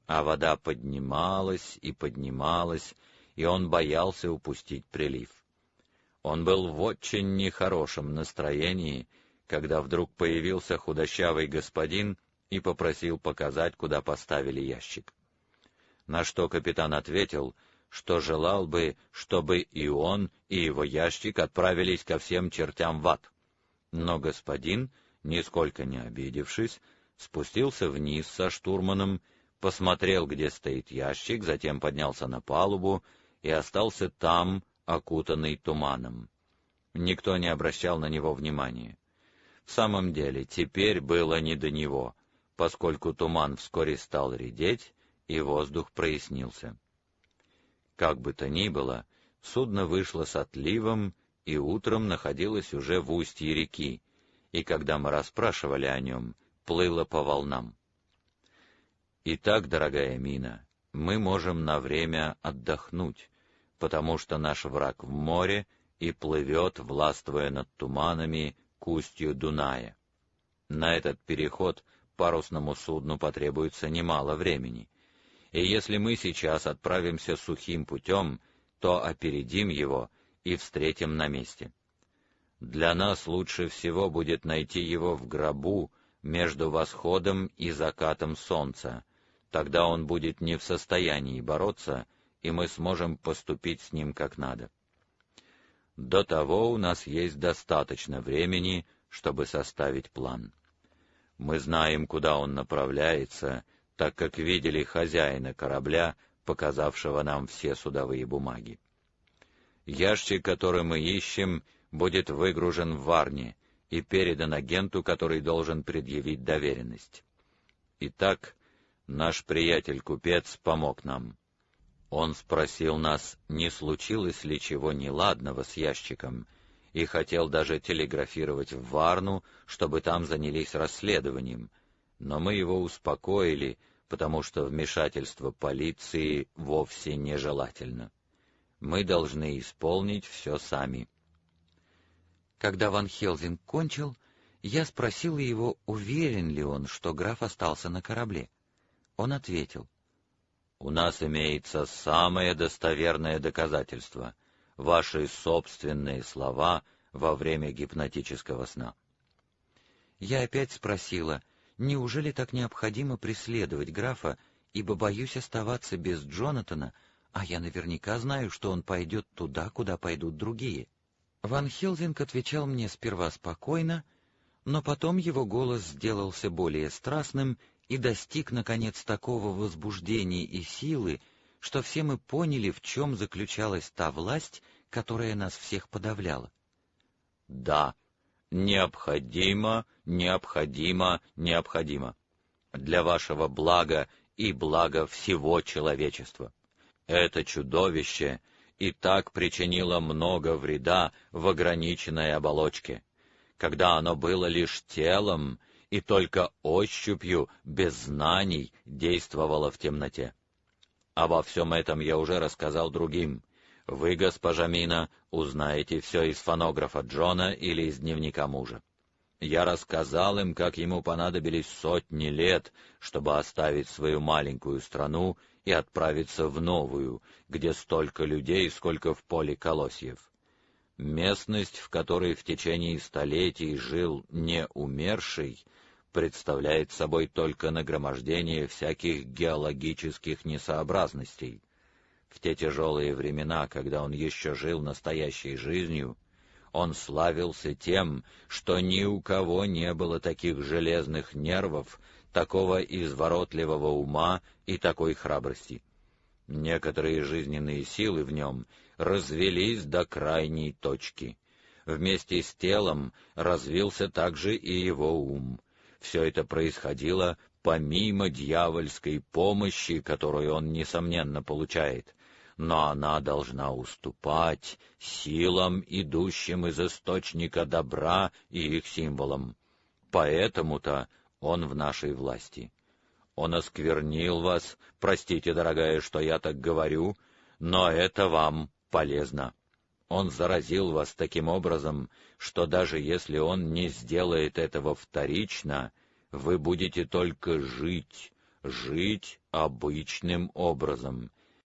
а вода поднималась и поднималась, и он боялся упустить прилив. Он был в очень нехорошем настроении, когда вдруг появился худощавый господин и попросил показать, куда поставили ящик. На что капитан ответил, что желал бы, чтобы и он, и его ящик отправились ко всем чертям в ад. Но господин, нисколько не обидевшись, спустился вниз со штурманом, посмотрел, где стоит ящик, затем поднялся на палубу и остался там, окутанный туманом. Никто не обращал на него внимания. В самом деле, теперь было не до него, поскольку туман вскоре стал редеть, и воздух прояснился. Как бы то ни было, судно вышло с отливом и утром находилось уже в устье реки, и когда мы расспрашивали о нем, плыло по волнам. Итак, дорогая Мина, мы можем на время отдохнуть, потому что наш враг в море и плывет, властвуя над туманами, к устью Дуная. На этот переход парусному судну потребуется немало времени, и если мы сейчас отправимся сухим путем, то опередим его и встретим на месте. Для нас лучше всего будет найти его в гробу между восходом и закатом солнца, тогда он будет не в состоянии бороться, и мы сможем поступить с ним как надо. До того у нас есть достаточно времени, чтобы составить план. Мы знаем, куда он направляется, так как видели хозяина корабля, показавшего нам все судовые бумаги. Ящик, который мы ищем, будет выгружен в Варне и передан агенту, который должен предъявить доверенность. Итак, наш приятель-купец помог нам. Он спросил нас, не случилось ли чего неладного с ящиком, и хотел даже телеграфировать в Варну, чтобы там занялись расследованием, но мы его успокоили, потому что вмешательство полиции вовсе нежелательно. Мы должны исполнить все сами. Когда Ван Хелзинг кончил, я спросил его, уверен ли он, что граф остался на корабле. Он ответил: «У нас имеется самое достоверное доказательство — ваши собственные слова во время гипнотического сна». Я опять спросила, неужели так необходимо преследовать графа, ибо боюсь оставаться без Джонатана, а я наверняка знаю, что он пойдет туда, куда пойдут другие. Ван Хелзинг отвечал мне сперва спокойно, но потом его голос сделался более страстным и достиг, наконец, такого возбуждения и силы, что все мы поняли, в чем заключалась та власть, которая нас всех подавляла. «Да, необходимо, необходимо, необходимо. Для вашего блага и блага всего человечества. Это чудовище и так причинило много вреда в ограниченной оболочке. Когда оно было лишь телом и только ощупью, без знаний, действовало в темноте. Обо всем этом я уже рассказал другим. Вы, госпожа Мина, узнаете все из фонографа Джона или из дневника мужа. Я рассказал им, как ему понадобились сотни лет, чтобы оставить свою маленькую страну и отправиться в новую, где столько людей, сколько в поле колосьев. Местность, в которой в течение столетий жил не умерший, представляет собой только нагромождение всяких геологических несообразностей. В те тяжелые времена, когда он еще жил настоящей жизнью, он славился тем, что ни у кого не было таких железных нервов, такого изворотливого ума и такой храбрости. Некоторые жизненные силы в нем развелись до крайней точки. Вместе с телом развился также и его ум. Все это происходило помимо дьявольской помощи, которую он, несомненно, получает, но она должна уступать силам, идущим из источника добра и их символам. Поэтому-то он в нашей власти. Он осквернил вас, простите, дорогая, что я так говорю, но это вам полезно. Он заразил вас таким образом, что даже если он не сделает этого вторично, вы будете только жить, жить обычным образом,